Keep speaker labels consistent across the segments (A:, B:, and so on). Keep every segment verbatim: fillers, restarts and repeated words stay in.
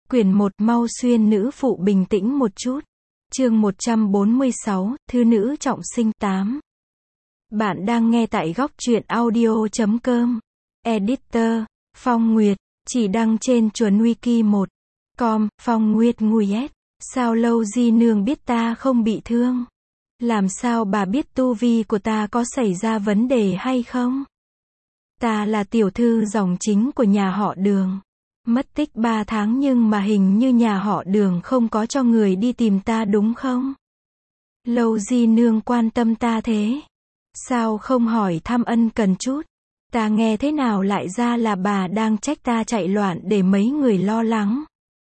A: Quyển một Mau xuyên nữ phụ bình tĩnh một chút. Chương một trăm bốn mươi sáu, Thư nữ trọng sinh tám. Bạn đang nghe tại góc truyện audio chấm com. Editor, Phong Nguyệt, chỉ đăng trên chuẩn wiki một chấm com, Phong Nguyệt Nguyệt. Sao Lâu Di Nương biết ta không bị thương? Làm sao bà biết tu vi của ta có xảy ra vấn đề hay không? Ta là tiểu thư dòng chính của nhà họ Đường. Mất tích ba tháng nhưng mà hình như nhà họ Đường không có cho người đi tìm ta đúng không? Lâu Di Nương quan tâm ta thế. Sao không hỏi thăm ân cần chút? Ta nghe thế nào lại ra là bà đang trách ta chạy loạn để mấy người lo lắng.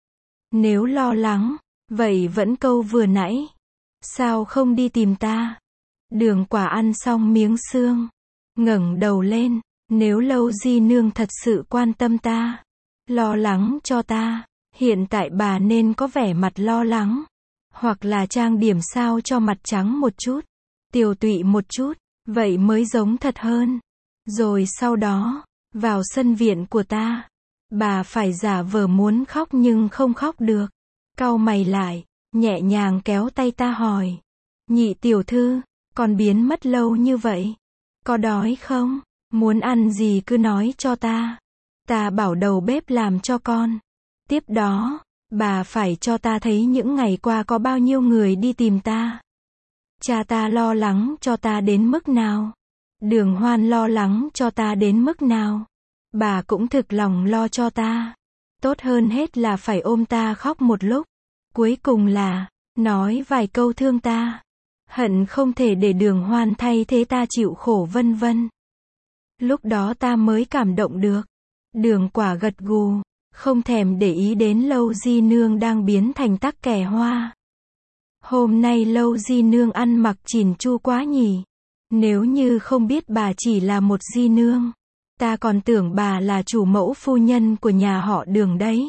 A: Nếu lo lắng, vậy vẫn câu vừa nãy. Sao không đi tìm ta? Đường Quả ăn xong miếng xương, ngẩng đầu lên. Nếu Lâu Di Nương thật sự quan tâm ta, lo lắng cho ta, hiện tại bà nên có vẻ mặt lo lắng, hoặc là trang điểm sao cho mặt trắng một chút, tiều tụy một chút, vậy mới giống thật hơn. Rồi sau đó, vào sân viện của ta, bà phải giả vờ muốn khóc nhưng không khóc được. Cau mày lại, nhẹ nhàng kéo tay ta hỏi. Nhị tiểu thư, con biến mất lâu như vậy, có đói không? Muốn ăn gì cứ nói cho ta. Ta bảo đầu bếp làm cho con. Tiếp đó, bà phải cho ta thấy những ngày qua có bao nhiêu người đi tìm ta. Cha ta lo lắng cho ta đến mức nào? Đường Hoan lo lắng cho ta đến mức nào? Bà cũng thực lòng lo cho ta. Tốt hơn hết là phải ôm ta khóc một lúc. Cuối cùng là, nói vài câu thương ta. Hận không thể để Đường Hoan thay thế ta chịu khổ vân vân. Lúc đó ta mới cảm động được. Đường Quả gật gù, không thèm để ý đến Lâu Di Nương đang biến thành tắc kè hoa. Hôm nay Lâu Di Nương ăn mặc chỉn chu quá nhỉ. Nếu như không biết bà chỉ là một Di Nương, ta còn tưởng bà là chủ mẫu phu nhân của nhà họ Đường đấy.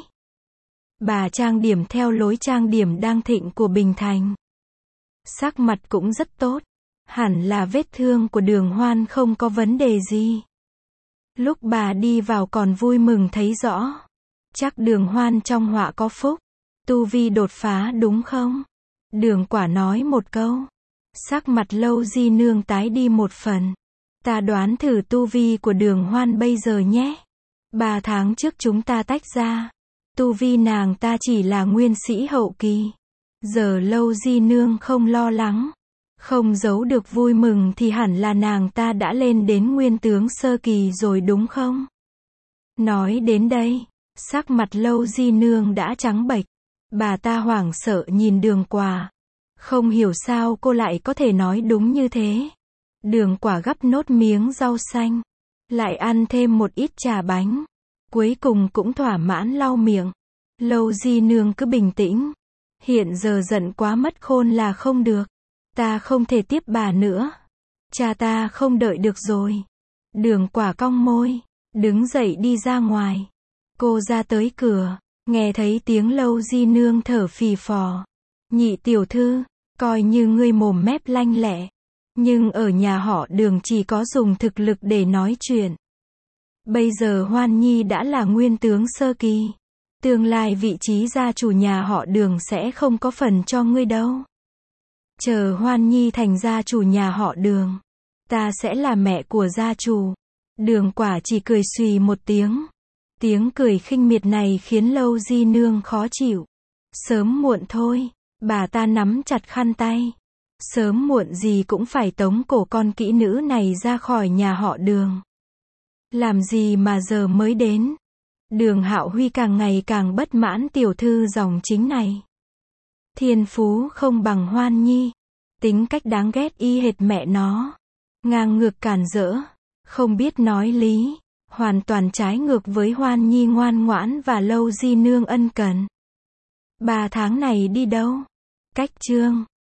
A: Bà trang điểm theo lối trang điểm đang thịnh của Bình Thành. Sắc mặt cũng rất tốt. Hẳn là vết thương của Đường Hoan không có vấn đề gì. Lúc bà đi vào còn vui mừng thấy rõ. Chắc Đường Hoan trong họa có phúc. Tu vi đột phá đúng không? Đường Quả nói một câu. Sắc mặt Lâu Di Nương tái đi một phần. Ta đoán thử tu vi của Đường Hoan bây giờ nhé. Ba tháng trước chúng ta tách ra. Tu vi nàng ta chỉ là nguyên sĩ hậu kỳ. Giờ Lâu Di Nương không lo lắng, không giấu được vui mừng thì hẳn là nàng ta đã lên đến nguyên tướng sơ kỳ rồi đúng không? Nói đến đây, sắc mặt Lâu Di Nương đã trắng bệch. Bà ta hoảng sợ nhìn Đường Quả. Không hiểu sao cô lại có thể nói đúng như thế. Đường Quả gắp nốt miếng rau xanh, lại ăn thêm một ít trà bánh. Cuối cùng cũng thỏa mãn lau miệng. Lâu Di Nương cứ bình tĩnh. Hiện giờ giận quá mất khôn là không được. Ta không thể tiếp bà nữa. Cha ta không đợi được rồi. Đường Quả cong môi, đứng dậy đi ra ngoài. Cô ra tới cửa, nghe thấy tiếng Lâu Di Nương thở phì phò. Nhị tiểu thư, coi như ngươi mồm mép lanh lẹ. Nhưng ở nhà họ Đường chỉ có dùng thực lực để nói chuyện. Bây giờ Hoan Nhi đã là nguyên tướng sơ kỳ. Tương lai vị trí gia chủ nhà họ Đường sẽ không có phần cho ngươi đâu. Chờ Hoan Nhi thành gia chủ nhà họ Đường, ta sẽ là mẹ của gia chủ. Đường Quả chỉ cười xùy một tiếng. Tiếng cười khinh miệt này khiến Lâu Di Nương khó chịu. Sớm muộn thôi, bà ta nắm chặt khăn tay. Sớm muộn gì cũng phải tống cổ con kỹ nữ này ra khỏi nhà họ Đường. Làm gì mà giờ mới đến? Đường Hạo Huy càng ngày càng bất mãn tiểu thư dòng chính này. Thiên phú không bằng Hoan Nhi. Tính cách đáng ghét y hệt mẹ nó. Ngang ngược cản rỡ. Không biết nói lý. Hoàn toàn trái ngược với Hoan Nhi ngoan ngoãn và Lâu Di Nương ân cần. Ba tháng này đi đâu? Cách chương.